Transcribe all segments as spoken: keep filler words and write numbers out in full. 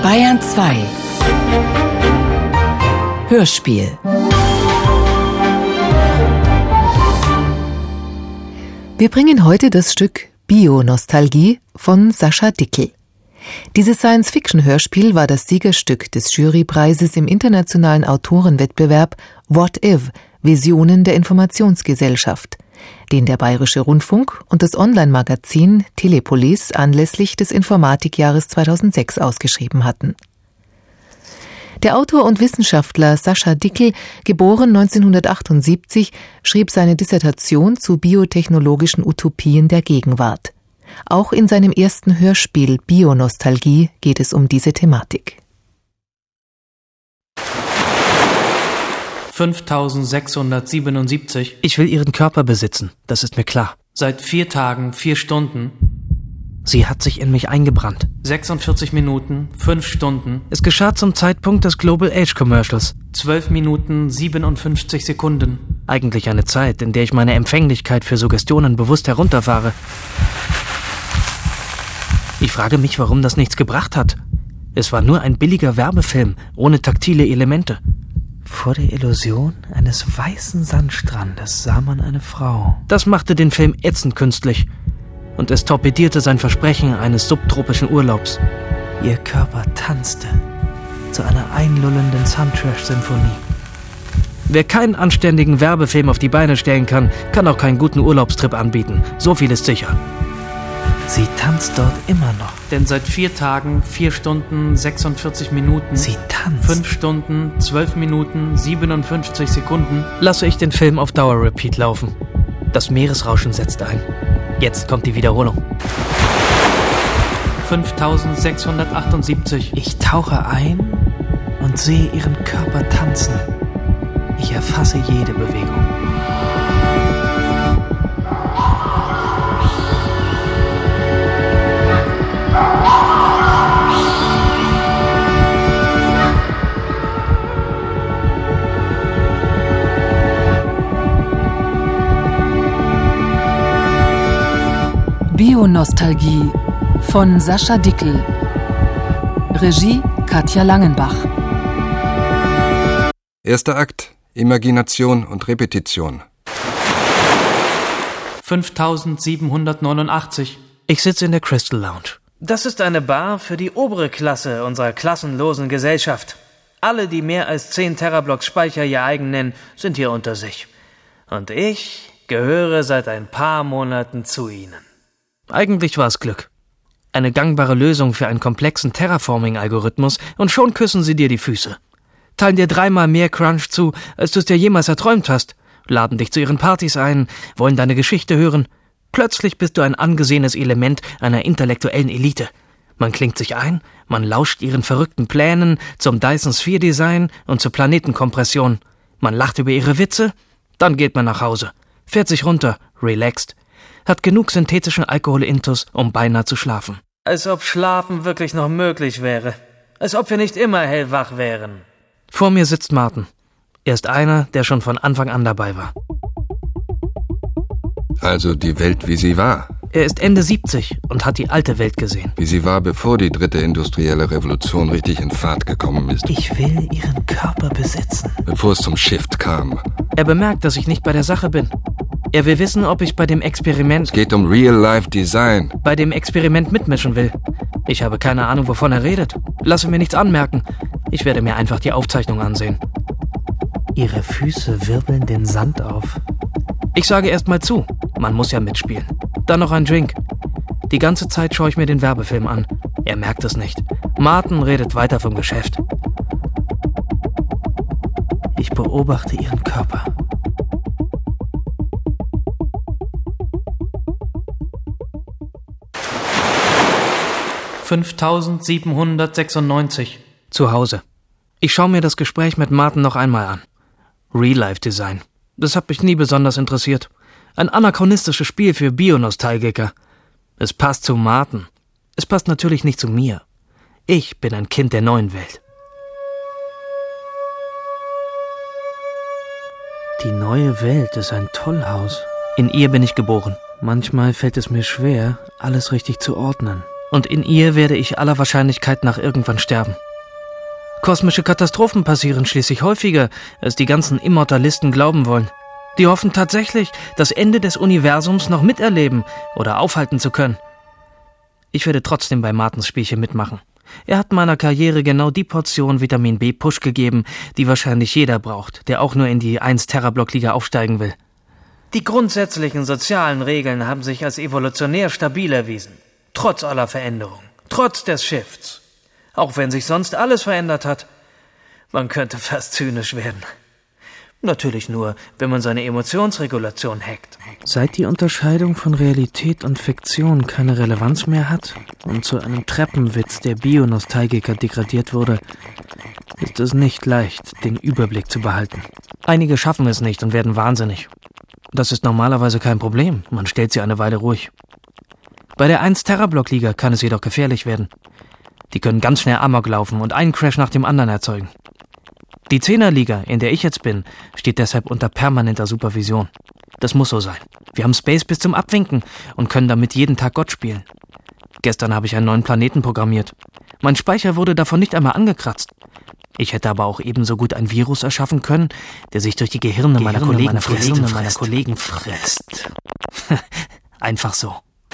Bayern zwei Hörspiel. Wir bringen heute das Stück Bio-Nostalgie von Sascha Dickel. Dieses Science-Fiction-Hörspiel war das Siegerstück des Jurypreises im internationalen Autorenwettbewerb What If – Visionen der Informationsgesellschaft, den der Bayerische Rundfunk und das Online-Magazin Telepolis anlässlich des Informatikjahres zweitausendsechs ausgeschrieben hatten. Der Autor und Wissenschaftler Sascha Dickel, geboren neunzehnhundertachtundsiebzig, schrieb seine Dissertation zu biotechnologischen Utopien der Gegenwart. Auch in seinem ersten Hörspiel Bio-Nostalgie geht es um diese Thematik. fünftausendsechshundertsiebenundsiebzig. Ich will Ihren Körper besitzen, das ist mir klar. Seit vier Tagen, vier Stunden. Sie hat sich in mich eingebrannt. sechsundvierzig Minuten, fünf Stunden. Es geschah zum Zeitpunkt des Global Age Commercials. zwölf Minuten, siebenundfünfzig Sekunden. Eigentlich eine Zeit, in der ich meine Empfänglichkeit für Suggestionen bewusst herunterfahre. Ich frage mich, warum das nichts gebracht hat. Es war nur ein billiger Werbefilm, ohne taktile Elemente. Vor der Illusion eines weißen Sandstrandes sah man eine Frau. Das machte den Film ätzend künstlich. Und es torpedierte sein Versprechen eines subtropischen Urlaubs. Ihr Körper tanzte zu einer einlullenden Soundtrash-Symphonie. Wer keinen anständigen Werbefilm auf die Beine stellen kann, kann auch keinen guten Urlaubstrip anbieten. So viel ist sicher. Sie tanzt dort immer noch. Denn seit vier Tagen, vier Stunden, sechsundvierzig Minuten, Sie tanzt. fünf Stunden, zwölf Minuten, siebenundfünfzig Sekunden, lasse ich den Film auf Dauer-Repeat laufen. Das Meeresrauschen setzt ein. Jetzt kommt die Wiederholung. fünftausendsechshundertachtundsiebzig. Ich tauche ein und sehe ihren Körper tanzen. Ich erfasse jede Bewegung. Bio-Nostalgie von Sascha Dickel. Regie Katja Langenbach. Erster Akt: Imagination und Repetition. fünftausendsiebenhundertneunundachtzig. Ich sitze in der Crystal Lounge. Das ist eine Bar für die obere Klasse unserer klassenlosen Gesellschaft. Alle, die mehr als zehn Terablocks Speicher ihr eigen nennen, sind hier unter sich. Und ich gehöre seit ein paar Monaten zu ihnen. Eigentlich war es Glück. Eine gangbare Lösung für einen komplexen Terraforming-Algorithmus und schon küssen sie dir die Füße. Teilen dir dreimal mehr Crunch zu, als du es dir jemals erträumt hast, laden dich zu ihren Partys ein, wollen deine Geschichte hören. Plötzlich bist du ein angesehenes Element einer intellektuellen Elite. Man klingt sich ein, man lauscht ihren verrückten Plänen zum Dyson Sphere Design und zur Planetenkompression. Man lacht über ihre Witze, dann geht man nach Hause, fährt sich runter, relaxed. Hat genug synthetischen Alkohol-Intus, um beinahe zu schlafen. Als ob Schlafen wirklich noch möglich wäre. Als ob wir nicht immer hellwach wären. Vor mir sitzt Martin. Er ist einer, der schon von Anfang an dabei war. Also die Welt, wie sie war. Er ist Ende siebzig und hat die alte Welt gesehen. Wie sie war, bevor die dritte industrielle Revolution richtig in Fahrt gekommen ist. Ich will ihren Körper besitzen. Bevor es zum Shift kam. Er bemerkt, dass ich nicht bei der Sache bin. Er will wissen, ob ich bei dem Experiment... Es geht um Real-Life-Design. ...bei dem Experiment mitmischen will. Ich habe keine Ahnung, wovon er redet. Lasse mir nichts anmerken. Ich werde mir einfach die Aufzeichnung ansehen. Ihre Füße wirbeln den Sand auf. Ich sage erst mal zu. Man muss ja mitspielen. Dann noch ein Drink. Die ganze Zeit schaue ich mir den Werbefilm an. Er merkt es nicht. Martin redet weiter vom Geschäft. Ich beobachte ihren Körper. fünftausendsiebenhundertsechsundneunzig. Zu Hause. Ich schaue mir das Gespräch mit Martin noch einmal an. Real-Life-Design. Das hat mich nie besonders interessiert. Ein anachronistisches Spiel für Bio-Nostalgiker. Es passt zu Martin. Es passt natürlich nicht zu mir. Ich bin ein Kind der neuen Welt. Die neue Welt ist ein Tollhaus. In ihr bin ich geboren. Manchmal fällt es mir schwer, alles richtig zu ordnen. Und in ihr werde ich aller Wahrscheinlichkeit nach irgendwann sterben. Kosmische Katastrophen passieren schließlich häufiger, als die ganzen Immortalisten glauben wollen. Die hoffen tatsächlich, das Ende des Universums noch miterleben oder aufhalten zu können. Ich werde trotzdem bei Martens Spielchen mitmachen. Er hat meiner Karriere genau die Portion Vitamin B-Push gegeben, die wahrscheinlich jeder braucht, der auch nur in die eins Terablock-Liga aufsteigen will. Die grundsätzlichen sozialen Regeln haben sich als evolutionär stabil erwiesen. Trotz aller Veränderungen, trotz des Shifts. Auch wenn sich sonst alles verändert hat. Man könnte fast zynisch werden. Natürlich nur, wenn man seine Emotionsregulation hackt. Seit die Unterscheidung von Realität und Fiktion keine Relevanz mehr hat und zu einem Treppenwitz der Bionostalgiker degradiert wurde, ist es nicht leicht, den Überblick zu behalten. Einige schaffen es nicht und werden wahnsinnig. Das ist normalerweise kein Problem, man stellt sie eine Weile ruhig. Bei der eins Terablock Liga kann es jedoch gefährlich werden. Die können ganz schnell Amok laufen und einen Crash nach dem anderen erzeugen. Die zehner Liga, in der ich jetzt bin, steht deshalb unter permanenter Supervision. Das muss so sein. Wir haben Space bis zum Abwinken und können damit jeden Tag Gott spielen. Gestern habe ich einen neuen Planeten programmiert. Mein Speicher wurde davon nicht einmal angekratzt. Ich hätte aber auch ebenso gut ein Virus erschaffen können, der sich durch die Gehirne, Gehirne meiner Kollegen meiner frisst. Gehirne meiner Kollegen frisst. Einfach so.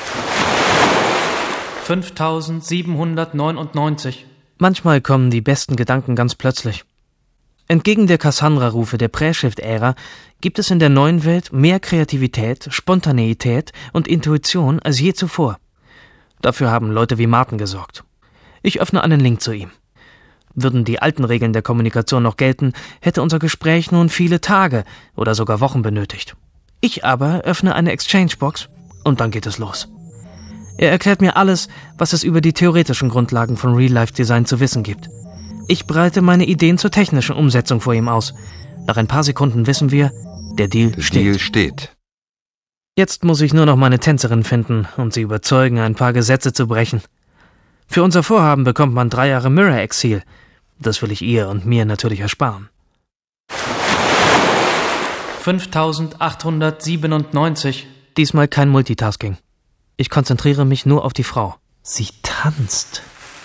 fünftausendsiebenhundertneunundneunzig. Manchmal kommen die besten Gedanken ganz plötzlich. Entgegen der Cassandra-Rufe der Prä-Shift-Ära gibt es in der neuen Welt mehr Kreativität, Spontaneität und Intuition als je zuvor. Dafür haben Leute wie Martin gesorgt. Ich öffne einen Link zu ihm. Würden die alten Regeln der Kommunikation noch gelten, hätte unser Gespräch nun viele Tage oder sogar Wochen benötigt. Ich aber öffne eine Exchange-Box und dann geht es los. Er erklärt mir alles, was es über die theoretischen Grundlagen von Real-Life-Design zu wissen gibt. Ich breite meine Ideen zur technischen Umsetzung vor ihm aus. Nach ein paar Sekunden wissen wir, der Deal Der steht. Deal steht. Jetzt muss ich nur noch meine Tänzerin finden und sie überzeugen, ein paar Gesetze zu brechen. Für unser Vorhaben bekommt man drei Jahre Mirror-Exil. Das will ich ihr und mir natürlich ersparen. fünftausendachthundertsiebenundneunzig. Diesmal kein Multitasking. Ich konzentriere mich nur auf die Frau. Sie tanzt.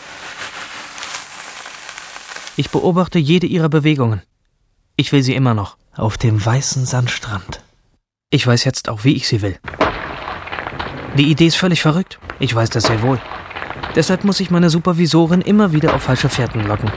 Ich beobachte jede ihrer Bewegungen. Ich will sie immer noch. Auf dem weißen Sandstrand. Ich weiß jetzt auch, wie ich sie will. Die Idee ist völlig verrückt. Ich weiß das sehr wohl. Deshalb muss ich meine Supervisorin immer wieder auf falsche Fährten locken.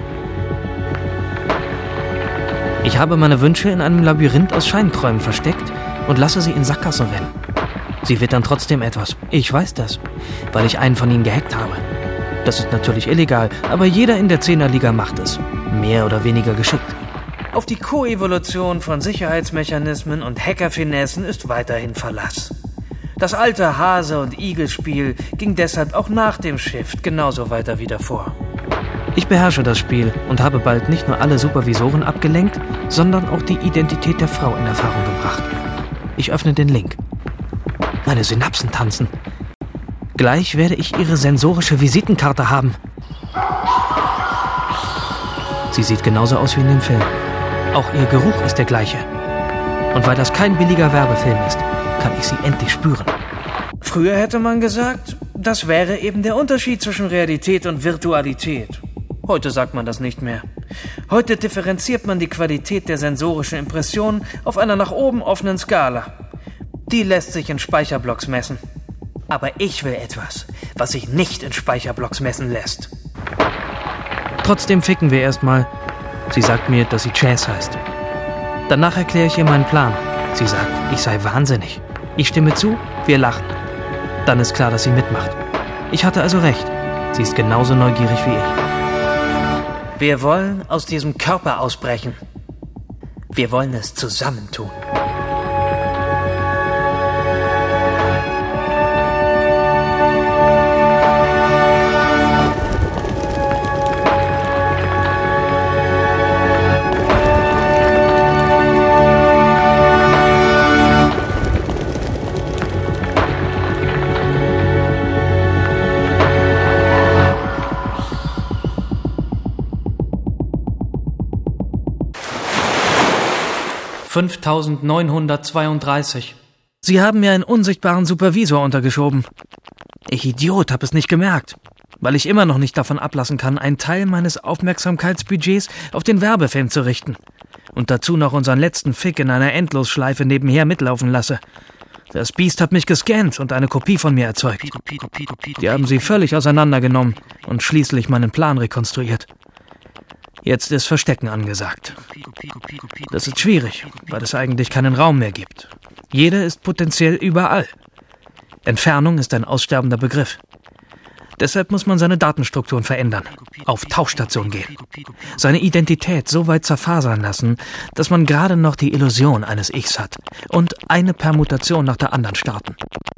Ich habe meine Wünsche in einem Labyrinth aus Scheinträumen versteckt und lasse sie in Sackgassen rennen. Sie wittern trotzdem etwas. Ich weiß das, weil ich einen von ihnen gehackt habe. Das ist natürlich illegal, aber jeder in der Zehnerliga macht es. Mehr oder weniger geschickt. Auf die Koevolution von Sicherheitsmechanismen und Hackerfinessen ist weiterhin Verlass. Das alte Hase- und Igel-Spiel ging deshalb auch nach dem Shift genauso weiter wie davor. Ich beherrsche das Spiel und habe bald nicht nur alle Supervisoren abgelenkt, sondern auch die Identität der Frau in Erfahrung gebracht. Ich öffne den Link. Meine Synapsen tanzen. Gleich werde ich ihre sensorische Visitenkarte haben. Sie sieht genauso aus wie in dem Film. Auch ihr Geruch ist der gleiche. Und weil das kein billiger Werbefilm ist, kann ich sie endlich spüren. Früher hätte man gesagt, das wäre eben der Unterschied zwischen Realität und Virtualität. Heute sagt man das nicht mehr. Heute differenziert man die Qualität der sensorischen Impression auf einer nach oben offenen Skala. Die lässt sich in Speicherblocks messen. Aber ich will etwas, was sich nicht in Speicherblocks messen lässt. Trotzdem ficken wir erstmal. Sie sagt mir, dass sie Chase heißt. Danach erkläre ich ihr meinen Plan. Sie sagt, ich sei wahnsinnig. Ich stimme zu, wir lachen. Dann ist klar, dass sie mitmacht. Ich hatte also recht. Sie ist genauso neugierig wie ich. Wir wollen aus diesem Körper ausbrechen. Wir wollen es zusammentun. fünftausendneunhundertzweiunddreißig. Sie haben mir einen unsichtbaren Supervisor untergeschoben. Ich Idiot, hab es nicht gemerkt, weil ich immer noch nicht davon ablassen kann, einen Teil meines Aufmerksamkeitsbudgets auf den Werbefilm zu richten und dazu noch unseren letzten Fick in einer Endlosschleife nebenher mitlaufen lasse. Das Biest hat mich gescannt und eine Kopie von mir erzeugt. Die haben sie völlig auseinandergenommen und schließlich meinen Plan rekonstruiert. Jetzt ist Verstecken angesagt. Das ist schwierig, weil es eigentlich keinen Raum mehr gibt. Jeder ist potenziell überall. Entfernung ist ein aussterbender Begriff. Deshalb muss man seine Datenstrukturen verändern, auf Tauschstation gehen, seine Identität so weit zerfasern lassen, dass man gerade noch die Illusion eines Ichs hat und eine Permutation nach der anderen starten.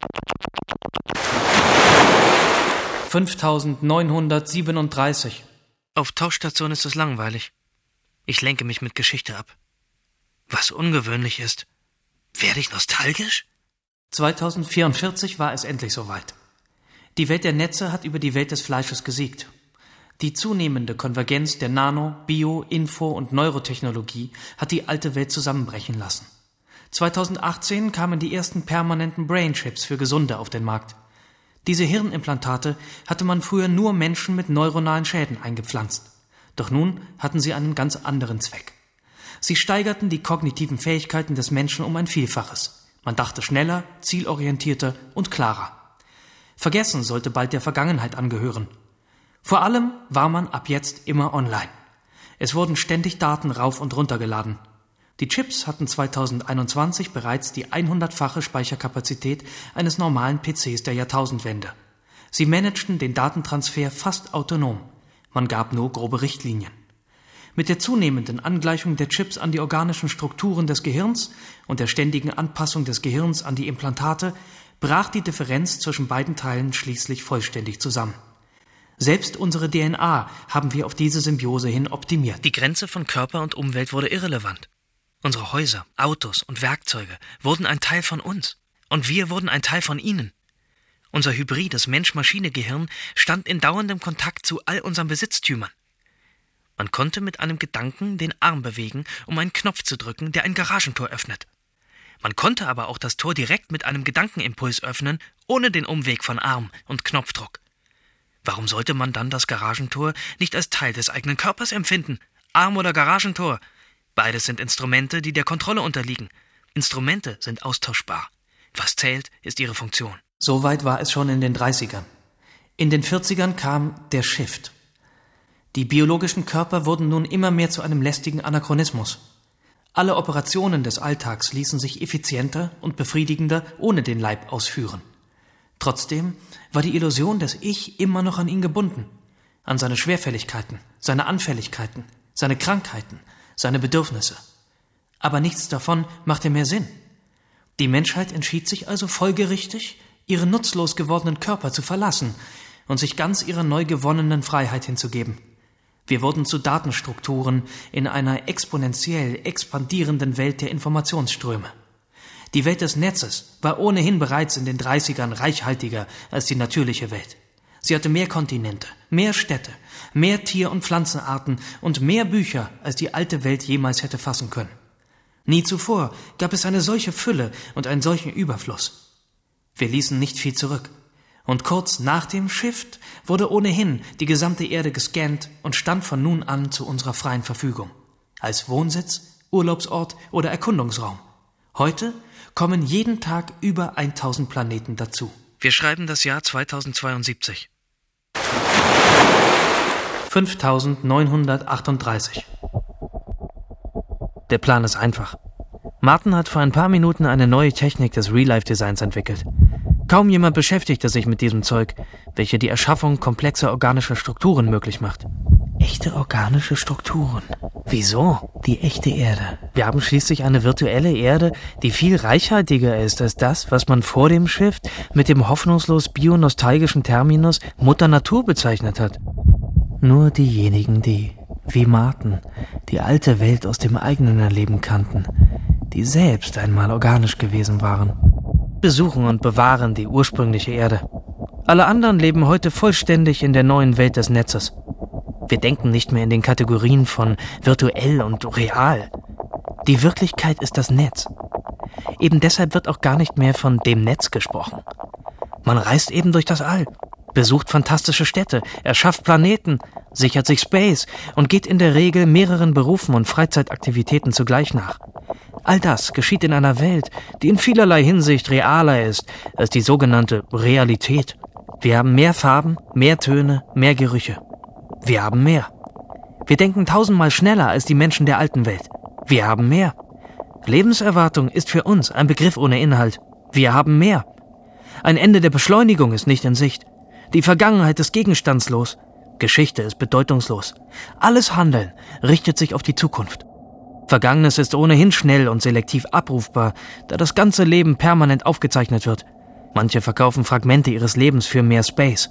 fünftausendneunhundertsiebenunddreißig. Auf Tauschstation ist es langweilig. Ich lenke mich mit Geschichte ab. Was ungewöhnlich ist. Werde ich nostalgisch? zweitausendvierundvierzig war es endlich soweit. Die Welt der Netze hat über die Welt des Fleisches gesiegt. Die zunehmende Konvergenz der Nano-, Bio-, Info- und Neurotechnologie hat die alte Welt zusammenbrechen lassen. zweitausendachtzehn kamen die ersten permanenten Brainchips für Gesunde auf den Markt. Diese Hirnimplantate hatte man früher nur Menschen mit neuronalen Schäden eingepflanzt. Doch nun hatten sie einen ganz anderen Zweck. Sie steigerten die kognitiven Fähigkeiten des Menschen um ein Vielfaches. Man dachte schneller, zielorientierter und klarer. Vergessen sollte bald der Vergangenheit angehören. Vor allem war man ab jetzt immer online. Es wurden ständig Daten rauf und runter geladen. Die Chips hatten zweitausendeinundzwanzig bereits die hundertfache Speicherkapazität eines normalen P Cs der Jahrtausendwende. Sie managten den Datentransfer fast autonom. Man gab nur grobe Richtlinien. Mit der zunehmenden Angleichung der Chips an die organischen Strukturen des Gehirns und der ständigen Anpassung des Gehirns an die Implantate brach die Differenz zwischen beiden Teilen schließlich vollständig zusammen. Selbst unsere D N A haben wir auf diese Symbiose hin optimiert. Die Grenze von Körper und Umwelt wurde irrelevant. Unsere Häuser, Autos und Werkzeuge wurden ein Teil von uns. Und wir wurden ein Teil von ihnen. Unser hybrides Mensch-Maschine-Gehirn stand in dauerndem Kontakt zu all unseren Besitztümern. Man konnte mit einem Gedanken den Arm bewegen, um einen Knopf zu drücken, der ein Garagentor öffnet. Man konnte aber auch das Tor direkt mit einem Gedankenimpuls öffnen, ohne den Umweg von Arm und Knopfdruck. Warum sollte man dann das Garagentor nicht als Teil des eigenen Körpers empfinden? Arm oder Garagentor? Beides sind Instrumente, die der Kontrolle unterliegen. Instrumente sind austauschbar. Was zählt, ist ihre Funktion. Soweit war es schon in den dreißigern. In den vierzigern kam der Shift. Die biologischen Körper wurden nun immer mehr zu einem lästigen Anachronismus. Alle Operationen des Alltags ließen sich effizienter und befriedigender ohne den Leib ausführen. Trotzdem war die Illusion des Ich immer noch an ihn gebunden, an seine Schwerfälligkeiten, seine Anfälligkeiten, seine Krankheiten, seine Bedürfnisse. Aber nichts davon machte mehr Sinn. Die Menschheit entschied sich also folgerichtig, ihren nutzlos gewordenen Körper zu verlassen und sich ganz ihrer neu gewonnenen Freiheit hinzugeben. Wir wurden zu Datenstrukturen in einer exponentiell expandierenden Welt der Informationsströme. Die Welt des Netzes war ohnehin bereits in den dreißigern reichhaltiger als die natürliche Welt. Sie hatte mehr Kontinente, mehr Städte, mehr Tier- und Pflanzenarten und mehr Bücher, als die alte Welt jemals hätte fassen können. Nie zuvor gab es eine solche Fülle und einen solchen Überfluss. Wir ließen nicht viel zurück. Und kurz nach dem Shift wurde ohnehin die gesamte Erde gescannt und stand von nun an zu unserer freien Verfügung. Als Wohnsitz, Urlaubsort oder Erkundungsraum. Heute kommen jeden Tag über tausend Planeten dazu. Wir schreiben das Jahr zweitausendzweiundsiebzig. fünftausendneunhundertachtunddreißig. Der Plan ist einfach. Martin hat vor ein paar Minuten eine neue Technik des Real-Life-Designs entwickelt. Kaum jemand beschäftigte sich mit diesem Zeug, welche die Erschaffung komplexer organischer Strukturen möglich macht. Echte organische Strukturen? Wieso? Die echte Erde. Wir haben schließlich eine virtuelle Erde, die viel reichhaltiger ist als das, was man vor dem Shift mit dem hoffnungslos bionostalgischen Terminus Mutter Natur bezeichnet hat. Nur diejenigen, die, wie Martin, die alte Welt aus dem eigenen Erleben kannten, die selbst einmal organisch gewesen waren, besuchen und bewahren die ursprüngliche Erde. Alle anderen leben heute vollständig in der neuen Welt des Netzes. Wir denken nicht mehr in den Kategorien von virtuell und real. Die Wirklichkeit ist das Netz. Eben deshalb wird auch gar nicht mehr von dem Netz gesprochen. Man reist eben durch das All, besucht fantastische Städte, erschafft Planeten, sichert sich Space und geht in der Regel mehreren Berufen und Freizeitaktivitäten zugleich nach. All das geschieht in einer Welt, die in vielerlei Hinsicht realer ist als die sogenannte Realität. Wir haben mehr Farben, mehr Töne, mehr Gerüche. Wir haben mehr. Wir denken tausendmal schneller als die Menschen der alten Welt. Wir haben mehr. Lebenserwartung ist für uns ein Begriff ohne Inhalt. Wir haben mehr. Ein Ende der Beschleunigung ist nicht in Sicht. Die Vergangenheit ist gegenstandslos. Geschichte ist bedeutungslos. Alles Handeln richtet sich auf die Zukunft. Vergangenes ist ohnehin schnell und selektiv abrufbar, da das ganze Leben permanent aufgezeichnet wird. Manche verkaufen Fragmente ihres Lebens für mehr Space.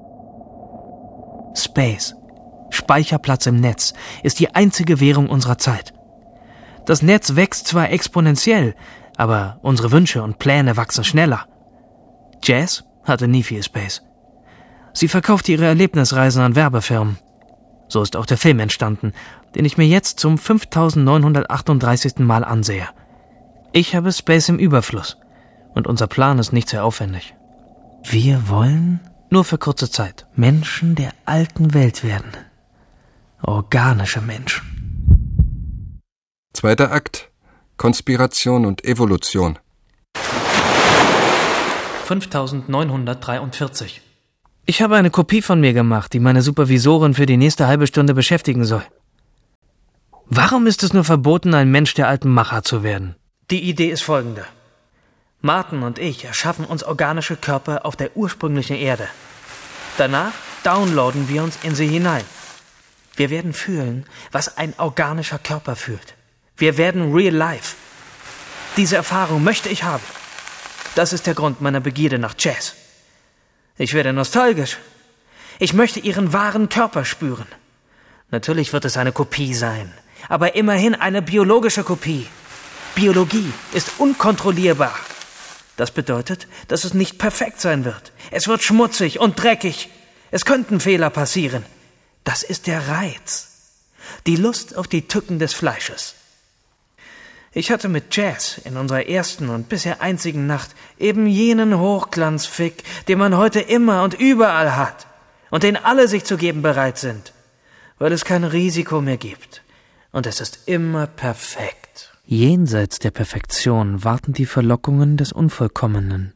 Space, Speicherplatz im Netz, ist die einzige Währung unserer Zeit. Das Netz wächst zwar exponentiell, aber unsere Wünsche und Pläne wachsen schneller. Jazz hatte nie viel Space. Sie verkaufte ihre Erlebnisreisen an Werbefirmen. So ist auch der Film entstanden, den ich mir jetzt zum fünftausendneunhundertachtunddreißigsten Mal ansehe. Ich habe Space im Überfluss und unser Plan ist nicht sehr aufwendig. Wir wollen, nur für kurze Zeit, Menschen der alten Welt werden. Organische Menschen. Zweiter Akt. Konspiration und Evolution. fünftausendneunhundertdreiundvierzig. Ich habe eine Kopie von mir gemacht, die meine Supervisorin für die nächste halbe Stunde beschäftigen soll. Warum ist es nur verboten, ein Mensch der alten Macher zu werden? Die Idee ist folgende. Martin und ich erschaffen uns organische Körper auf der ursprünglichen Erde. Danach downloaden wir uns in sie hinein. Wir werden fühlen, was ein organischer Körper fühlt. Wir werden real life. Diese Erfahrung möchte ich haben. Das ist der Grund meiner Begierde nach Jazz. Ich werde nostalgisch. Ich möchte ihren wahren Körper spüren. Natürlich wird es eine Kopie sein, aber immerhin eine biologische Kopie. Biologie ist unkontrollierbar. Das bedeutet, dass es nicht perfekt sein wird. Es wird schmutzig und dreckig. Es könnten Fehler passieren. Das ist der Reiz. Die Lust auf die Tücken des Fleisches. Ich hatte mit Jazz in unserer ersten und bisher einzigen Nacht eben jenen Hochglanzfick, den man heute immer und überall hat und den alle sich zu geben bereit sind, weil es kein Risiko mehr gibt und es ist immer perfekt. Jenseits der Perfektion warten die Verlockungen des Unvollkommenen.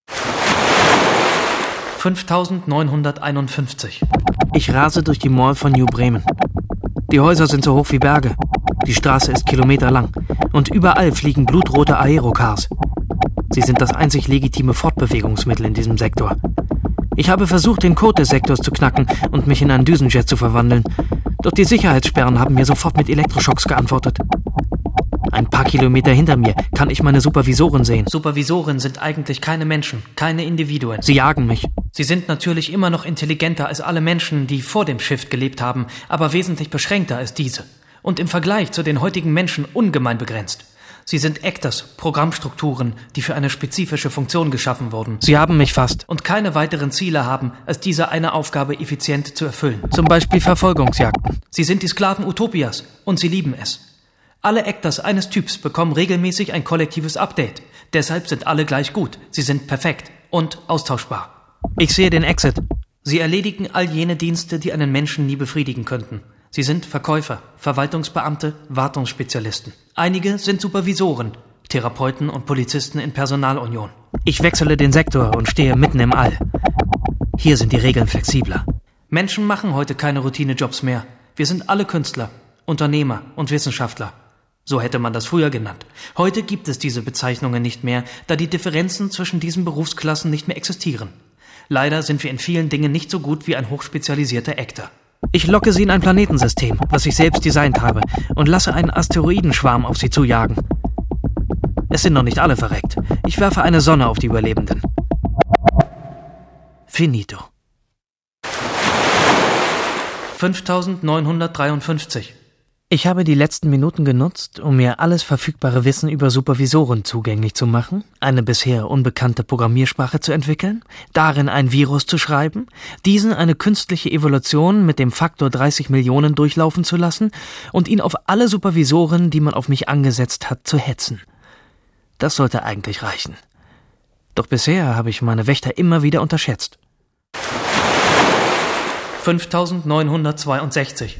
fünftausendneunhunderteinundfünfzig. Ich rase durch die Mall von New Bremen. Die Häuser sind so hoch wie Berge. Die Straße ist kilometerlang und überall fliegen blutrote Aerocars. Sie sind das einzig legitime Fortbewegungsmittel in diesem Sektor. Ich habe versucht, den Code des Sektors zu knacken und mich in einen Düsenjet zu verwandeln. Doch die Sicherheitssperren haben mir sofort mit Elektroschocks geantwortet. Ein paar Kilometer hinter mir kann ich meine Supervisoren sehen. Supervisoren sind eigentlich keine Menschen, keine Individuen. Sie jagen mich. Sie sind natürlich immer noch intelligenter als alle Menschen, die vor dem Shift gelebt haben, aber wesentlich beschränkter als diese. Und im Vergleich zu den heutigen Menschen ungemein begrenzt. Sie sind Actors, Programmstrukturen, die für eine spezifische Funktion geschaffen wurden. Sie haben mich fast und keine weiteren Ziele haben, als diese eine Aufgabe effizient zu erfüllen. Zum Beispiel Verfolgungsjagden. Sie sind die Sklaven Utopias und sie lieben es. Alle Actors eines Typs bekommen regelmäßig ein kollektives Update. Deshalb sind alle gleich gut. Sie sind perfekt und austauschbar. Ich sehe den Exit. Sie erledigen all jene Dienste, die einen Menschen nie befriedigen könnten. Sie sind Verkäufer, Verwaltungsbeamte, Wartungsspezialisten. Einige sind Supervisoren, Therapeuten und Polizisten in Personalunion. Ich wechsle den Sektor und stehe mitten im All. Hier sind die Regeln flexibler. Menschen machen heute keine Routinejobs mehr. Wir sind alle Künstler, Unternehmer und Wissenschaftler. So hätte man das früher genannt. Heute gibt es diese Bezeichnungen nicht mehr, da die Differenzen zwischen diesen Berufsklassen nicht mehr existieren. Leider sind wir in vielen Dingen nicht so gut wie ein hochspezialisierter Actor. Ich locke sie in ein Planetensystem, was ich selbst designt habe, und lasse einen Asteroidenschwarm auf sie zujagen. Es sind noch nicht alle verreckt. Ich werfe eine Sonne auf die Überlebenden. Finito. fünftausendneunhundertdreiundfünfzig. Ich habe die letzten Minuten genutzt, um mir alles verfügbare Wissen über Supervisoren zugänglich zu machen, eine bisher unbekannte Programmiersprache zu entwickeln, darin ein Virus zu schreiben, diesen eine künstliche Evolution mit dem Faktor dreißig Millionen durchlaufen zu lassen und ihn auf alle Supervisoren, die man auf mich angesetzt hat, zu hetzen. Das sollte eigentlich reichen. Doch bisher habe ich meine Wächter immer wieder unterschätzt. fünftausendneunhundertzweiundsechzig.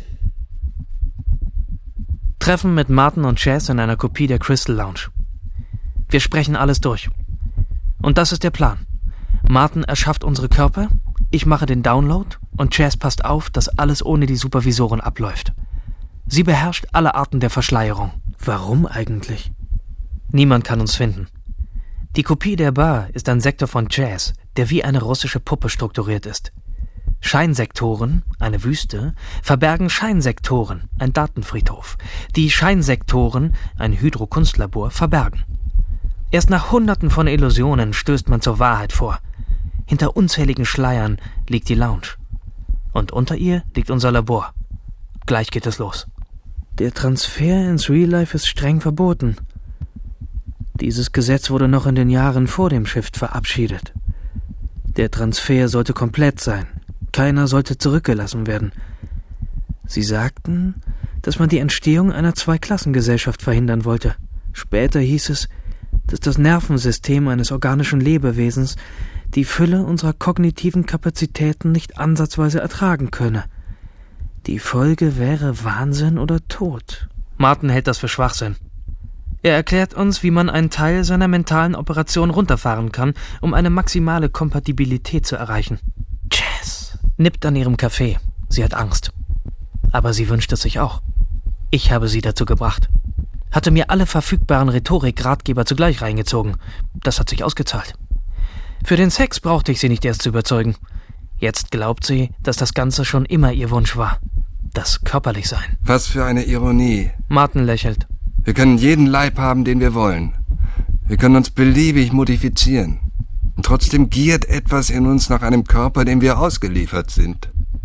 Treffen mit Martin und Chas in einer Kopie der Crystal Lounge. Wir sprechen alles durch. Und das ist der Plan. Martin erschafft unsere Körper, ich mache den Download und Chas passt auf, dass alles ohne die Supervisoren abläuft. Sie beherrscht alle Arten der Verschleierung. Warum eigentlich? Niemand kann uns finden. Die Kopie der Bar ist ein Sektor von Chas, der wie eine russische Puppe strukturiert ist. Scheinsektoren, eine Wüste, verbergen Scheinsektoren, ein Datenfriedhof. Die Scheinsektoren, ein Hydrokunstlabor, verbergen. Erst nach Hunderten von Illusionen stößt man zur Wahrheit vor. Hinter unzähligen Schleiern liegt die Lounge. Und unter ihr liegt unser Labor. Gleich geht es los. Der Transfer ins Real Life ist streng verboten. Dieses Gesetz wurde noch in den Jahren vor dem Shift verabschiedet. Der Transfer sollte komplett sein. Keiner sollte zurückgelassen werden. Sie sagten, dass man die Entstehung einer Zweiklassengesellschaft verhindern wollte. Später hieß es, dass das Nervensystem eines organischen Lebewesens die Fülle unserer kognitiven Kapazitäten nicht ansatzweise ertragen könne. Die Folge wäre Wahnsinn oder Tod. Martin hält das für Schwachsinn. Er erklärt uns, wie man einen Teil seiner mentalen Operation runterfahren kann, um eine maximale Kompatibilität zu erreichen. Chas nippt an ihrem Kaffee. Sie hat Angst. Aber sie wünscht es sich auch. Ich habe sie dazu gebracht. Hatte mir alle verfügbaren Rhetorik-Ratgeber zugleich reingezogen. Das hat sich ausgezahlt. Für den Sex brauchte ich sie nicht erst zu überzeugen. Jetzt glaubt sie, dass das Ganze schon immer ihr Wunsch war. Das Körperlichsein. Was für eine Ironie. Martin lächelt. Wir können jeden Leib haben, den wir wollen. Wir können uns beliebig modifizieren. Und trotzdem giert etwas in uns nach einem Körper, dem wir ausgeliefert sind.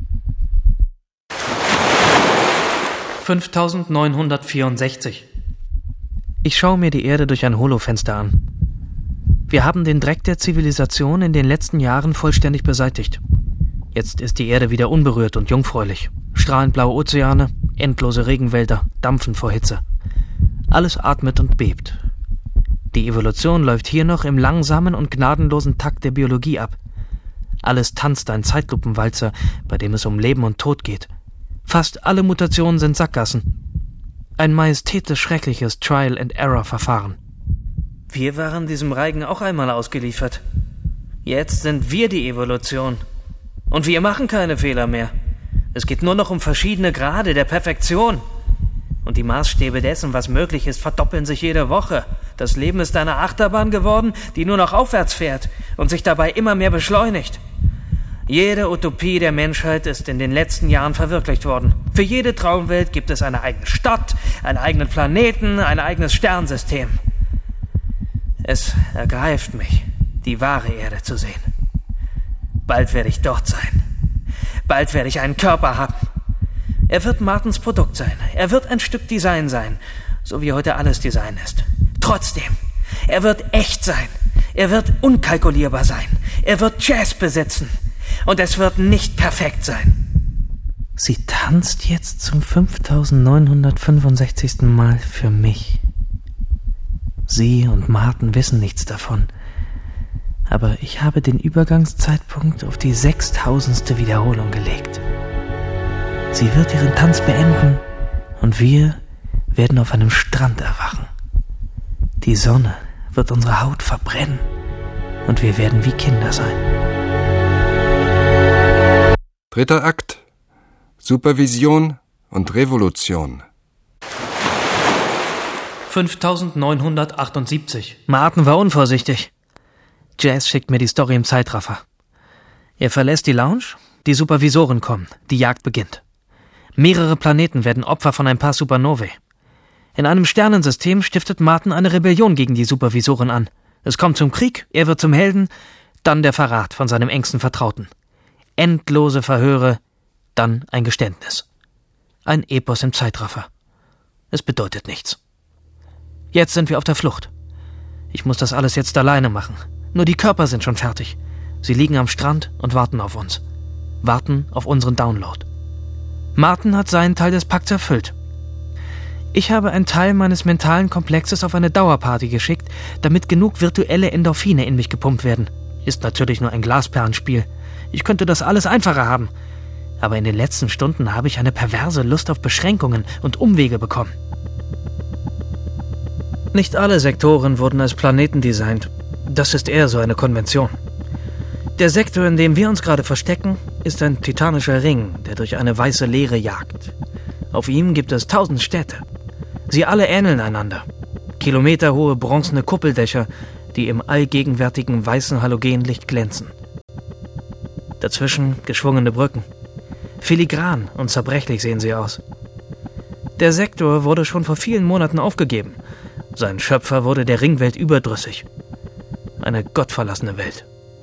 fünftausendneunhundertvierundsechzig. Ich schaue mir die Erde durch ein Holofenster an. Wir haben den Dreck der Zivilisation in den letzten Jahren vollständig beseitigt. Jetzt ist die Erde wieder unberührt und jungfräulich. Strahlend blaue Ozeane, endlose Regenwälder, dampfen vor Hitze. Alles atmet und bebt. Die Evolution läuft hier noch im langsamen und gnadenlosen Takt der Biologie ab. Alles tanzt ein Zeitlupenwalzer, bei dem es um Leben und Tod geht. Fast alle Mutationen sind Sackgassen. Ein majestätisch schreckliches Trial-and-Error-Verfahren. Wir waren diesem Reigen auch einmal ausgeliefert. Jetzt sind wir die Evolution. Und wir machen keine Fehler mehr. Es geht nur noch um verschiedene Grade der Perfektion. Und die Maßstäbe dessen, was möglich ist, verdoppeln sich jede Woche. Das Leben ist eine Achterbahn geworden, die nur noch aufwärts fährt und sich dabei immer mehr beschleunigt. Jede Utopie der Menschheit ist in den letzten Jahren verwirklicht worden. Für jede Traumwelt gibt es eine eigene Stadt, einen eigenen Planeten, ein eigenes Sternsystem. Es ergreift mich, die wahre Erde zu sehen. Bald werde ich dort sein. Bald werde ich einen Körper haben. Er wird Martins Produkt sein. Er wird ein Stück Design sein, so wie heute alles Design ist. Trotzdem, er wird echt sein. Er wird unkalkulierbar sein. Er wird Jazz besitzen. Und es wird nicht perfekt sein. Sie tanzt jetzt zum fünftausendneunhundertfünfundsechzigsten Mal für mich. Sie und Martin wissen nichts davon. Aber ich habe den Übergangszeitpunkt auf die sechstausendste Wiederholung gelegt. Sie wird ihren Tanz beenden und wir werden auf einem Strand erwachen. Die Sonne wird unsere Haut verbrennen und wir werden wie Kinder sein. Dritter Akt. Supervision und Revolution. fünftausendneunhundertachtundsiebzig. Martin war unvorsichtig. Jazz schickt mir die Story im Zeitraffer. Er verlässt die Lounge, die Supervisoren kommen, die Jagd beginnt. Mehrere Planeten werden Opfer von ein paar Supernovae. In einem Sternensystem stiftet Martin eine Rebellion gegen die Supervisoren an. Es kommt zum Krieg, er wird zum Helden, dann der Verrat von seinem engsten Vertrauten. Endlose Verhöre, dann ein Geständnis. Ein Epos im Zeitraffer. Es bedeutet nichts. Jetzt sind wir auf der Flucht. Ich muss das alles jetzt alleine machen. Nur die Körper sind schon fertig. Sie liegen am Strand und warten auf uns. Warten auf unseren Download. Martin hat seinen Teil des Pakts erfüllt. Ich habe einen Teil meines mentalen Komplexes auf eine Dauerparty geschickt, damit genug virtuelle Endorphine in mich gepumpt werden. Ist natürlich nur ein Glasperlenspiel. Ich könnte das alles einfacher haben. Aber in den letzten Stunden habe ich eine perverse Lust auf Beschränkungen und Umwege bekommen. Nicht alle Sektoren wurden als Planeten designt. Das ist eher so eine Konvention. Der Sektor, in dem wir uns gerade verstecken, ist ein titanischer Ring, der durch eine weiße Leere jagt. Auf ihm gibt es tausend Städte. Sie alle ähneln einander. Kilometerhohe bronzene Kuppeldächer, die im allgegenwärtigen weißen Halogenlicht glänzen. Dazwischen geschwungene Brücken. Filigran und zerbrechlich sehen sie aus. Der Sektor wurde schon vor vielen Monaten aufgegeben. Sein Schöpfer wurde der Ringwelt überdrüssig. Eine gottverlassene Welt.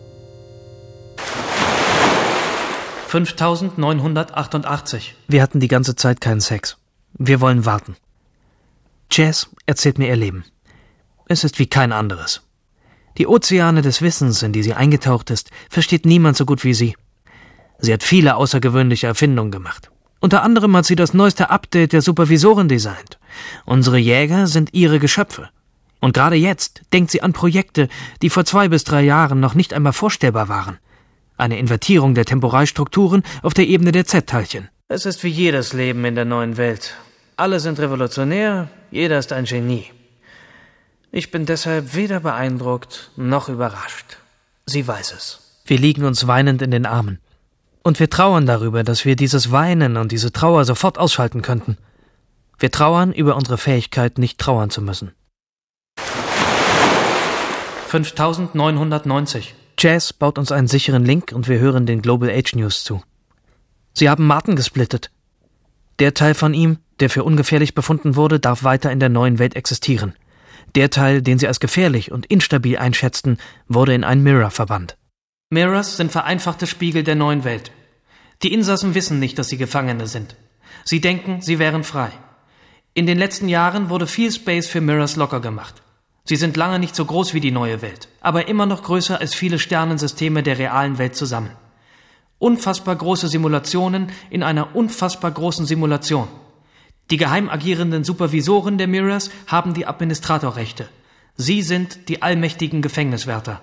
fünftausendneunhundertachtundachtzig. Wir hatten die ganze Zeit keinen Sex. Wir wollen warten. Jazz erzählt mir ihr Leben. Es ist wie kein anderes. Die Ozeane des Wissens, in die sie eingetaucht ist, versteht niemand so gut wie sie. Sie hat viele außergewöhnliche Erfindungen gemacht. Unter anderem hat sie das neueste Update der Supervisoren designt. Unsere Jäger sind ihre Geschöpfe. Und gerade jetzt denkt sie an Projekte, die vor zwei bis drei Jahren noch nicht einmal vorstellbar waren. Eine Invertierung der Temporalstrukturen auf der Ebene der Z-Teilchen. Es ist wie jedes Leben in der neuen Welt. Alle sind revolutionär, jeder ist ein Genie. Ich bin deshalb weder beeindruckt noch überrascht. Sie weiß es. Wir liegen uns weinend in den Armen. Und wir trauern darüber, dass wir dieses Weinen und diese Trauer sofort ausschalten könnten. Wir trauern über unsere Fähigkeit, nicht trauern zu müssen. fünftausendneunhundertneunzig. Jazz baut uns einen sicheren Link und wir hören den Global Age News zu. Sie haben Martin gesplittet. Der Teil von ihm, der für ungefährlich befunden wurde, darf weiter in der neuen Welt existieren. Der Teil, den sie als gefährlich und instabil einschätzten, wurde in einen Mirror verbannt. Mirrors sind vereinfachte Spiegel der neuen Welt. Die Insassen wissen nicht, dass sie Gefangene sind. Sie denken, sie wären frei. In den letzten Jahren wurde viel Space für Mirrors locker gemacht. Sie sind lange nicht so groß wie die neue Welt, aber immer noch größer als viele Sternensysteme der realen Welt zusammen. Unfassbar große Simulationen in einer unfassbar großen Simulation. Die geheim agierenden Supervisoren der Mirrors haben die Administratorrechte. Sie sind die allmächtigen Gefängniswärter.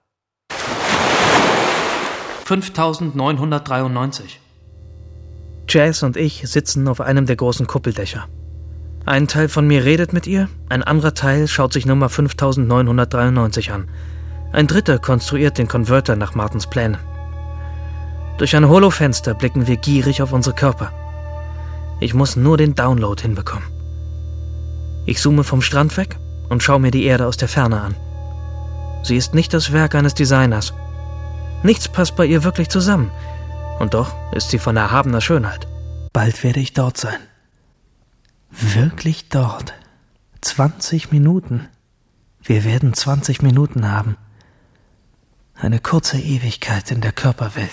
fünftausendneunhundertdreiundneunzig. Jazz und ich sitzen auf einem der großen Kuppeldächer. Ein Teil von mir redet mit ihr, ein anderer Teil schaut sich Nummer fünftausendneunhundertdreiundneunzig an. Ein dritter konstruiert den Konverter nach Martins Plänen. Durch ein Holofenster blicken wir gierig auf unsere Körper. Ich muss nur den Download hinbekommen. Ich zoome vom Strand weg und schaue mir die Erde aus der Ferne an. Sie ist nicht das Werk eines Designers. Nichts passt bei ihr wirklich zusammen. Und doch ist sie von erhabener Schönheit. Bald werde ich dort sein. Wirklich dort. zwanzig Minuten. Wir werden zwanzig Minuten haben. Eine kurze Ewigkeit in der Körperwelt.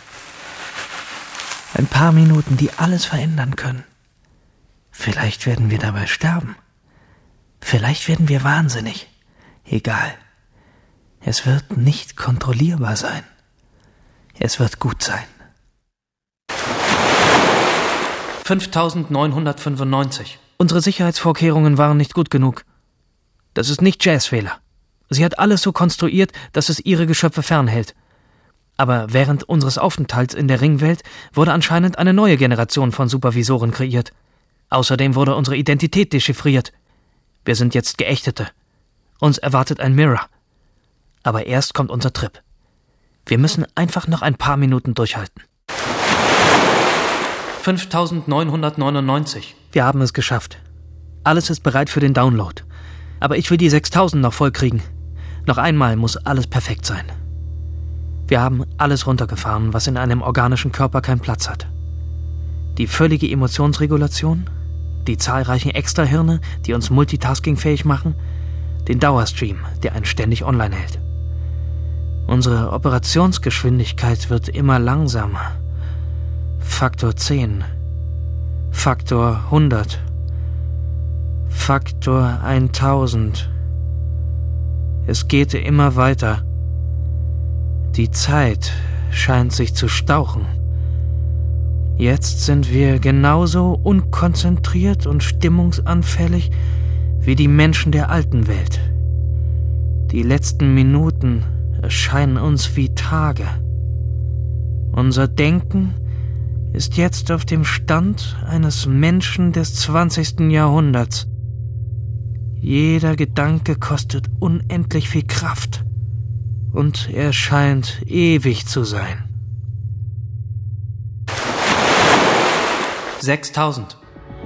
Ein paar Minuten, die alles verändern können. Vielleicht werden wir dabei sterben. Vielleicht werden wir wahnsinnig. Egal. Es wird nicht kontrollierbar sein. Es wird gut sein. fünftausendneunhundertfünfundneunzig. Unsere Sicherheitsvorkehrungen waren nicht gut genug. Das ist nicht Jazz' Fehler. Sie hat alles so konstruiert, dass es ihre Geschöpfe fernhält. Aber während unseres Aufenthalts in der Ringwelt wurde anscheinend eine neue Generation von Supervisoren kreiert. Außerdem wurde unsere Identität dechiffriert. Wir sind jetzt Geächtete. Uns erwartet ein Mirror. Aber erst kommt unser Trip. Wir müssen einfach noch ein paar Minuten durchhalten. fünftausendneunhundertneunundneunzig. Wir haben es geschafft. Alles ist bereit für den Download. Aber ich will die sechstausend noch voll kriegen. Noch einmal muss alles perfekt sein. Wir haben alles runtergefahren, was in einem organischen Körper keinen Platz hat. Die völlige Emotionsregulation, die zahlreichen Extrahirne, die uns multitaskingfähig machen, den Dauerstream, der einen ständig online hält. Unsere Operationsgeschwindigkeit wird immer langsamer. Faktor zehn, Faktor hundert, Faktor tausend. Es geht immer weiter. Die Zeit scheint sich zu stauchen. Jetzt sind wir genauso unkonzentriert und stimmungsanfällig wie die Menschen der alten Welt. Die letzten Minuten erscheinen uns wie Tage. Unser Denken ist jetzt auf dem Stand eines Menschen des zwanzigsten Jahrhunderts. Jeder Gedanke kostet unendlich viel Kraft und er scheint ewig zu sein. sechstausend.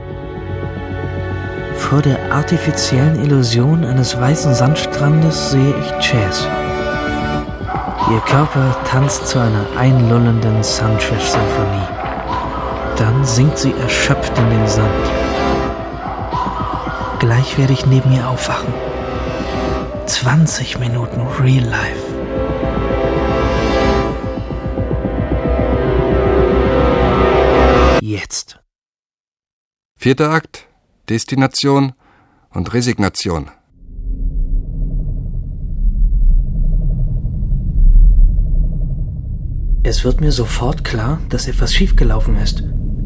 Vor der artifiziellen Illusion eines weißen Sandstrandes sehe ich Chaz. Ihr Körper tanzt zu einer einlullenden Suntrash-Symphonie. Dann sinkt sie erschöpft in den Sand. Gleich werde ich neben ihr aufwachen. zwanzig Minuten Real Life. Jetzt. Vierter Akt, Destination und Resignation. Es wird mir sofort klar, dass etwas schiefgelaufen ist.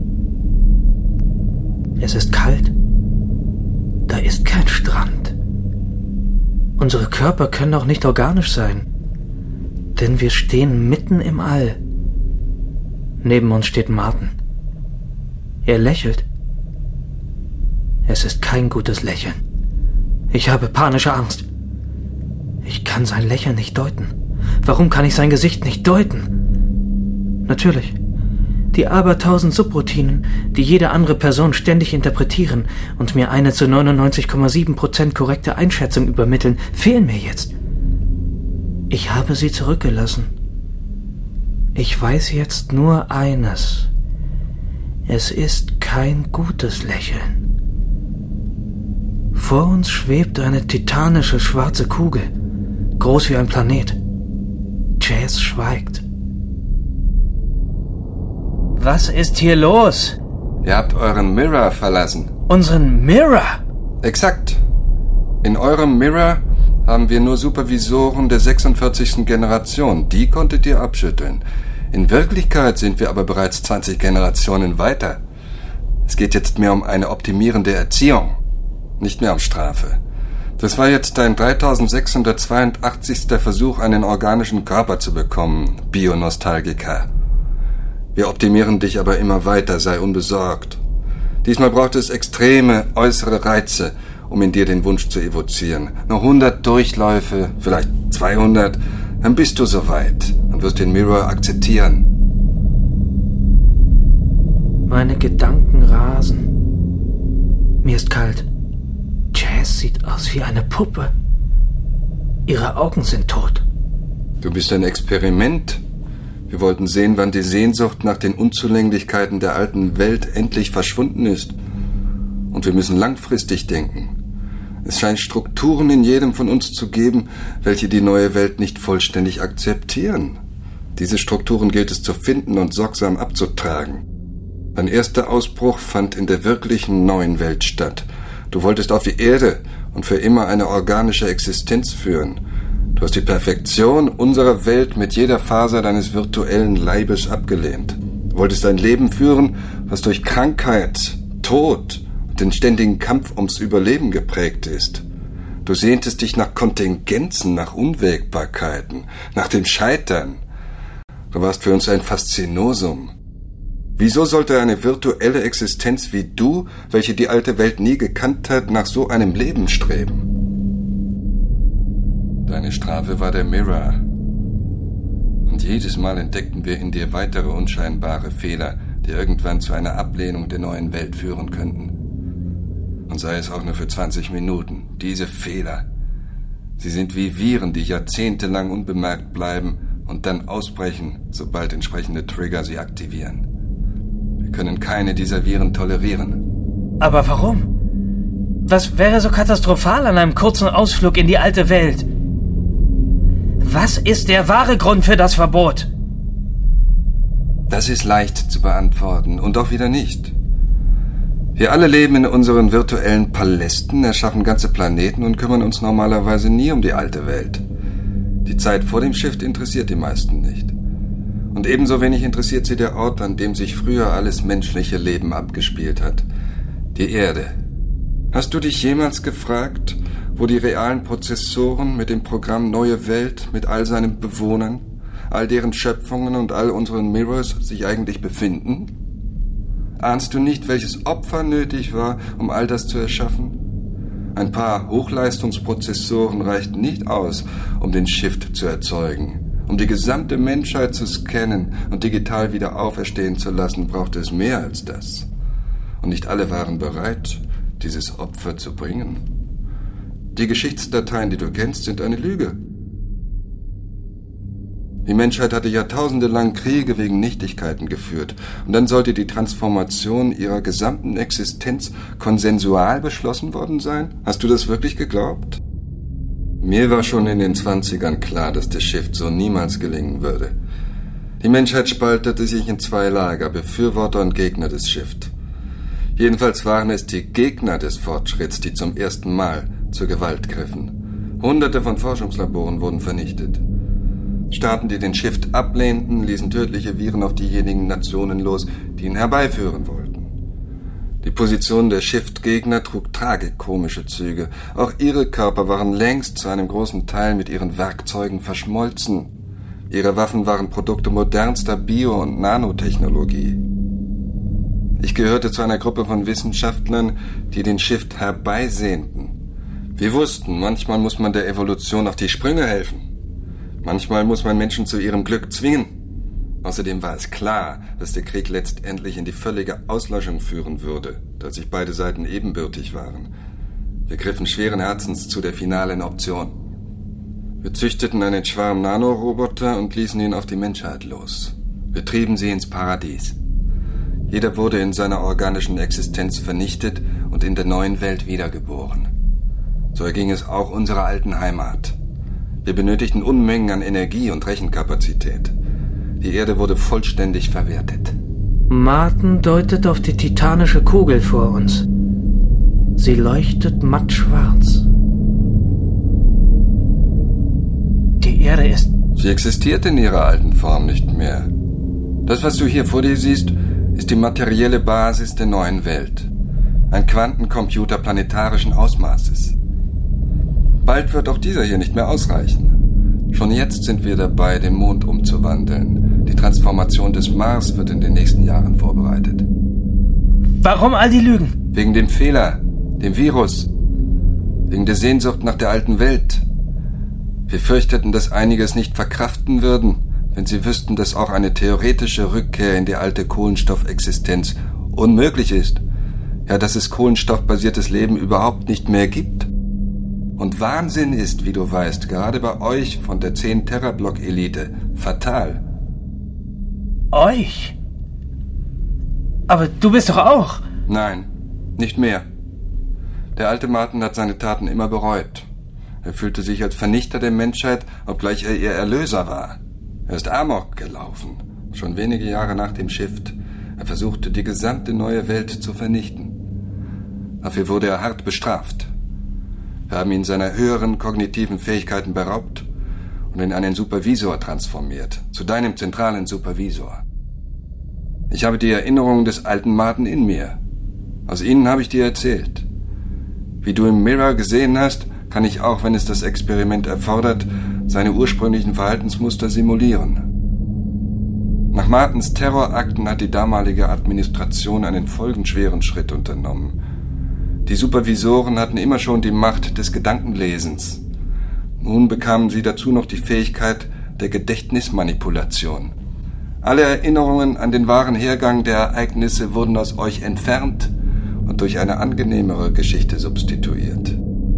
Es ist kalt. Da ist kein Strand. Unsere Körper können auch nicht organisch sein, denn wir stehen mitten im All. Neben uns steht Martin. Er lächelt. Es ist kein gutes Lächeln. Ich habe panische Angst. Ich kann sein Lächeln nicht deuten. Warum kann ich sein Gesicht nicht deuten? Natürlich. Die abertausend Subroutinen, die jede andere Person ständig interpretieren und mir eine zu neunundneunzig Komma sieben Prozent korrekte Einschätzung übermitteln, fehlen mir jetzt. Ich habe sie zurückgelassen. Ich weiß jetzt nur eines. Es ist kein gutes Lächeln. Vor uns schwebt eine titanische schwarze Kugel, groß wie ein Planet. Chaz schweigt. Was ist hier los? Ihr habt euren Mirror verlassen. Unseren Mirror? Exakt. In eurem Mirror haben wir nur Supervisoren der sechsundvierzigsten Generation. Die konntet ihr abschütteln. In Wirklichkeit sind wir aber bereits zwanzig Generationen weiter. Es geht jetzt mehr um eine optimierende Erziehung, nicht mehr um Strafe. Das war jetzt dein dreitausendsechshundertzweiundachtzigster Versuch, einen organischen Körper zu bekommen, Bionostalgiker. Wir optimieren dich aber immer weiter, sei unbesorgt. Diesmal braucht es extreme äußere Reize, um in dir den Wunsch zu evozieren. Noch hundert Durchläufe, vielleicht zweihundert, dann bist du soweit und wirst den Mirror akzeptieren. Meine Gedanken rasen. Mir ist kalt. Chaz sieht aus wie eine Puppe. Ihre Augen sind tot. Du bist ein Experiment. Wir wollten sehen, wann die Sehnsucht nach den Unzulänglichkeiten der alten Welt endlich verschwunden ist. Und wir müssen langfristig denken. Es scheint Strukturen in jedem von uns zu geben, welche die neue Welt nicht vollständig akzeptieren. Diese Strukturen gilt es zu finden und sorgsam abzutragen. Dein erster Ausbruch fand in der wirklichen neuen Welt statt. Du wolltest auf die Erde und für immer eine organische Existenz führen. Du hast die Perfektion unserer Welt mit jeder Faser deines virtuellen Leibes abgelehnt. Du wolltest ein Leben führen, was durch Krankheit, Tod und den ständigen Kampf ums Überleben geprägt ist. Du sehntest dich nach Kontingenzen, nach Unwägbarkeiten, nach dem Scheitern. Du warst für uns ein Faszinosum. Wieso sollte eine virtuelle Existenz wie du, welche die alte Welt nie gekannt hat, nach so einem Leben streben? Deine Strafe war der Mirror. Und jedes Mal entdeckten wir in dir weitere unscheinbare Fehler, die irgendwann zu einer Ablehnung der neuen Welt führen könnten. Und sei es auch nur für zwanzig Minuten. Diese Fehler. Sie sind wie Viren, die jahrzehntelang unbemerkt bleiben und dann ausbrechen, sobald entsprechende Trigger sie aktivieren. Wir können keine dieser Viren tolerieren. Aber warum? Was wäre so katastrophal an einem kurzen Ausflug in die alte Welt? Was ist der wahre Grund für das Verbot? Das ist leicht zu beantworten und auch wieder nicht. Wir alle leben in unseren virtuellen Palästen, erschaffen ganze Planeten und kümmern uns normalerweise nie um die alte Welt. Die Zeit vor dem Shift interessiert die meisten nicht. Und ebenso wenig interessiert sie der Ort, an dem sich früher alles menschliche Leben abgespielt hat. Die Erde. Hast du dich jemals gefragt, wo die realen Prozessoren mit dem Programm Neue Welt, mit all seinen Bewohnern, all deren Schöpfungen und all unseren Mirrors sich eigentlich befinden? Ahnst du nicht, welches Opfer nötig war, um all das zu erschaffen? Ein paar Hochleistungsprozessoren reichten nicht aus, um den Shift zu erzeugen. Um die gesamte Menschheit zu scannen und digital wieder auferstehen zu lassen, brauchte es mehr als das. Und nicht alle waren bereit, dieses Opfer zu bringen. Die Geschichtsdateien, die du kennst, sind eine Lüge. Die Menschheit hatte jahrtausende lang Kriege wegen Nichtigkeiten geführt. Und dann sollte die Transformation ihrer gesamten Existenz konsensual beschlossen worden sein? Hast du das wirklich geglaubt? Mir war schon in den Zwanzigern klar, dass der Shift so niemals gelingen würde. Die Menschheit spaltete sich in zwei Lager, Befürworter und Gegner des Shift. Jedenfalls waren es die Gegner des Fortschritts, die zum ersten Mal zur Gewalt griffen. Hunderte von Forschungslaboren wurden vernichtet. Staaten, die den Shift ablehnten, ließen tödliche Viren auf diejenigen Nationen los, die ihn herbeiführen wollten. Die Position der Shift-Gegner trug tragikomische Züge. Auch ihre Körper waren längst zu einem großen Teil mit ihren Werkzeugen verschmolzen. Ihre Waffen waren Produkte modernster Bio- und Nanotechnologie. Ich gehörte zu einer Gruppe von Wissenschaftlern, die den Shift herbeisehnten. Wir wussten, manchmal muss man der Evolution auf die Sprünge helfen. Manchmal muss man Menschen zu ihrem Glück zwingen. Außerdem war es klar, dass der Krieg letztendlich in die völlige Auslöschung führen würde, da sich beide Seiten ebenbürtig waren. Wir griffen schweren Herzens zu der finalen Option. Wir züchteten einen Schwarm Nanoroboter und ließen ihn auf die Menschheit los. Wir trieben sie ins Paradies. Jeder wurde in seiner organischen Existenz vernichtet und in der neuen Welt wiedergeboren. So erging es auch unserer alten Heimat. Wir benötigten Unmengen an Energie und Rechenkapazität. Die Erde wurde vollständig verwertet. Marten deutet auf die titanische Kugel vor uns. Sie leuchtet mattschwarz. Die Erde ist... Sie existiert in ihrer alten Form nicht mehr. Das, was du hier vor dir siehst, ist die materielle Basis der neuen Welt. Ein Quantencomputer planetarischen Ausmaßes. Bald wird auch dieser hier nicht mehr ausreichen. Schon jetzt sind wir dabei, den Mond umzuwandeln. Die Transformation des Mars wird in den nächsten Jahren vorbereitet. Warum all die Lügen? Wegen dem Fehler, dem Virus, wegen der Sehnsucht nach der alten Welt. Wir fürchteten, dass einige es nicht verkraften würden, wenn sie wüssten, dass auch eine theoretische Rückkehr in die alte Kohlenstoffexistenz unmöglich ist. Ja, dass es kohlenstoffbasiertes Leben überhaupt nicht mehr gibt. Und Wahnsinn ist, wie du weißt, gerade bei euch von der zehn Terablock Elite fatal. Euch? Aber du bist doch auch... Nein, nicht mehr. Der alte Martin hat seine Taten immer bereut. Er fühlte sich als Vernichter der Menschheit, obgleich er ihr Erlöser war. Er ist Amok gelaufen, schon wenige Jahre nach dem Shift. Er versuchte, die gesamte neue Welt zu vernichten. Dafür wurde er hart bestraft. Wir haben ihn seiner höheren kognitiven Fähigkeiten beraubt und in einen Supervisor transformiert, zu deinem zentralen Supervisor. Ich habe die Erinnerungen des alten Martin in mir. Aus ihnen habe ich dir erzählt. Wie du im Mirror gesehen hast, kann ich auch, wenn es das Experiment erfordert, seine ursprünglichen Verhaltensmuster simulieren. Nach Martins Terrorakten hat die damalige Administration einen folgenschweren Schritt unternommen. Die Supervisoren hatten immer schon die Macht des Gedankenlesens. Nun bekamen sie dazu noch die Fähigkeit der Gedächtnismanipulation. Alle Erinnerungen an den wahren Hergang der Ereignisse wurden aus euch entfernt und durch eine angenehmere Geschichte substituiert.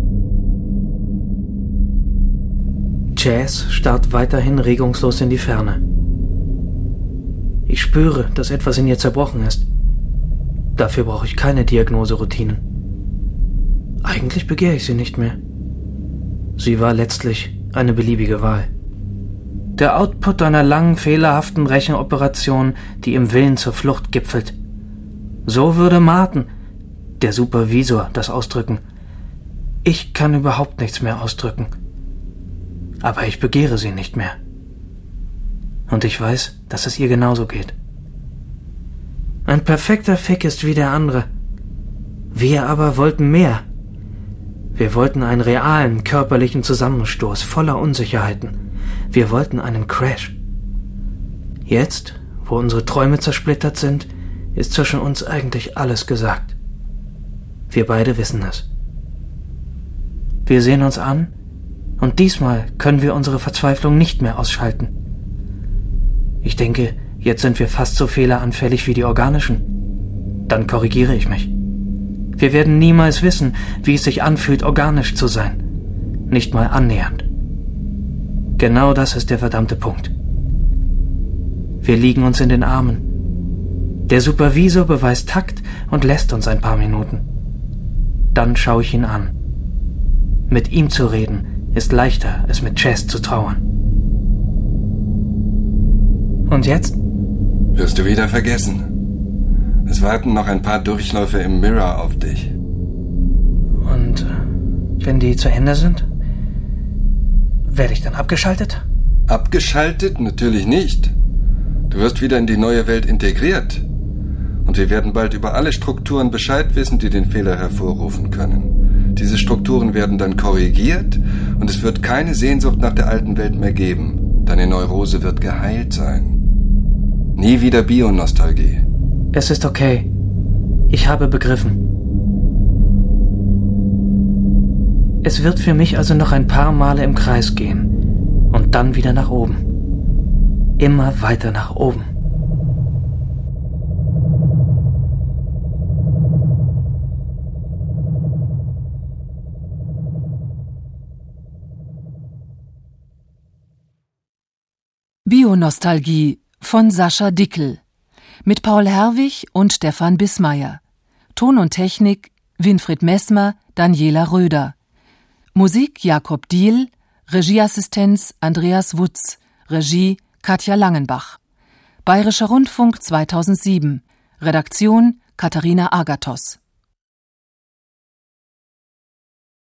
Jazz starrt weiterhin regungslos in die Ferne. Ich spüre, dass etwas in ihr zerbrochen ist. Dafür brauche ich keine Diagnoseroutinen. Eigentlich begehre ich sie nicht mehr. Sie war letztlich eine beliebige Wahl. Der Output einer langen, fehlerhaften Rechenoperation, die im Willen zur Flucht gipfelt. So würde Martin, der Supervisor, das ausdrücken. Ich kann überhaupt nichts mehr ausdrücken. Aber ich begehre sie nicht mehr. Und ich weiß, dass es ihr genauso geht. Ein perfekter Fick ist wie der andere. Wir aber wollten mehr. Wir wollten einen realen, körperlichen Zusammenstoß voller Unsicherheiten. Wir wollten einen Crash. Jetzt, wo unsere Träume zersplittert sind, ist zwischen uns eigentlich alles gesagt. Wir beide wissen es. Wir sehen uns an und diesmal können wir unsere Verzweiflung nicht mehr ausschalten. Ich denke, jetzt sind wir fast so fehleranfällig wie die organischen. Dann korrigiere ich mich. Wir werden niemals wissen, wie es sich anfühlt, organisch zu sein. Nicht mal annähernd. Genau das ist der verdammte Punkt. Wir liegen uns in den Armen. Der Supervisor beweist Takt und lässt uns ein paar Minuten. Dann schaue ich ihn an. Mit ihm zu reden ist leichter, als mit Chess zu trauern. Und jetzt? Wirst du wieder vergessen. Es warten noch ein paar Durchläufe im Mirror auf dich. Und äh, wenn die zu Ende sind, werde ich dann abgeschaltet? Abgeschaltet? Natürlich nicht. Du wirst wieder in die neue Welt integriert. Und wir werden bald über alle Strukturen Bescheid wissen, die den Fehler hervorrufen können. Diese Strukturen werden dann korrigiert und es wird keine Sehnsucht nach der alten Welt mehr geben. Deine Neurose wird geheilt sein. Nie wieder Bionostalgie. Es ist okay. Ich habe begriffen. Es wird für mich also noch ein paar Male im Kreis gehen und dann wieder nach oben. Immer weiter nach oben. Bionostalgie von Sascha Dickel mit Paul Herwig und Stefan Bismayer. Ton und Technik Winfried Messmer, Daniela Röder. Musik Jakob Diehl, Regieassistenz Andreas Wutz, Regie Katja Langenbach. Bayerischer Rundfunk zweitausendsieben. Redaktion Katharina Agathos.